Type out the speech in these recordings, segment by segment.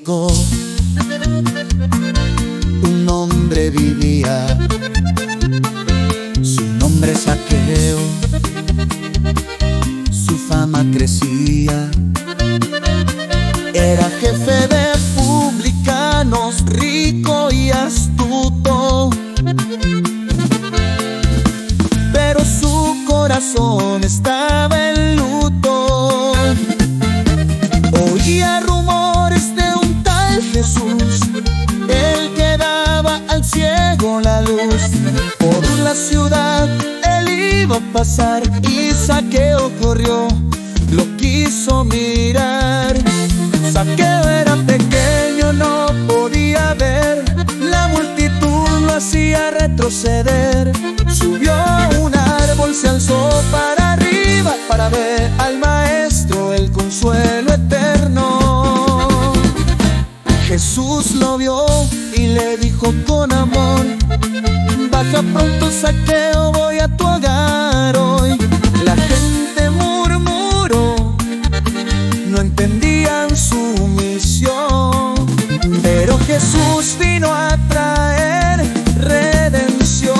Jericó un hombre vivía, su nombre es Zaqueo, su fama crecía. Era jefe de publicanos, rico y astuto, pero su corazón estaba en luto. Oía rumores de un tal Jesús, el que daba al ciego la luz. Por la ciudad él iba a pasar y Zaqueo corrió, lo quiso mirar. Zaqueo era pequeño, no podía ver, la multitud lo hacía retroceder. Subió a un árbol, se alzó para arriba para ver al maestro, el consuelo eterno. Jesús lo vio y le dijo con amor: baja pronto, Zaqueo, voy a tu hogar hoy. La gente murmuró, no entendían su misión, pero Jesús vino a traer redención.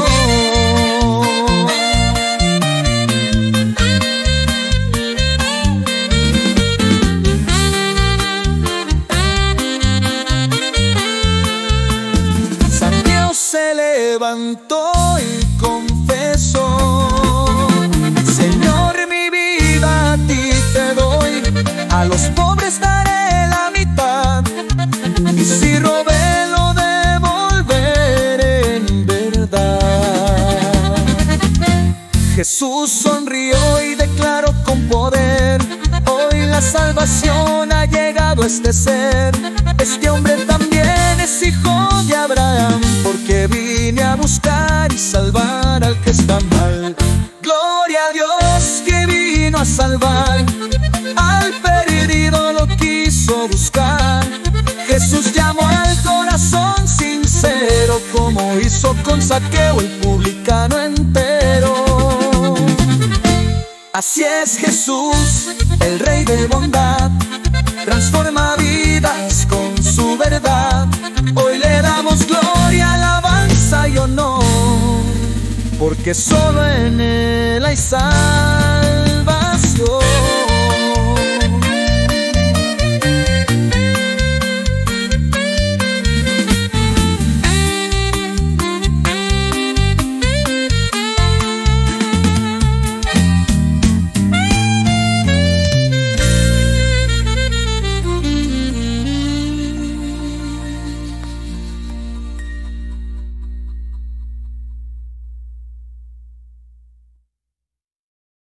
Zaqueo se levantó y confesó: Señor, mi vida a ti te doy, a los pobres daré la mitad, y si robé lo devolveré en verdad. Jesús sonrió y declaró con poder: hoy la salvación ha llegado a este ser. Este hombre también es hijo de Abraham, porque vine a buscar y salvar al que está mal. Gloria a Dios que vino a salvar, al perdido lo quiso buscar. Jesús llamó al corazón sincero, como hizo con Zaqueo el publicano entero. Así es Jesús, el Rey de bondad, transforma vidas con su verdad. Hoy le damos gloria, alabanza y honor, porque solo en Él hay salvación.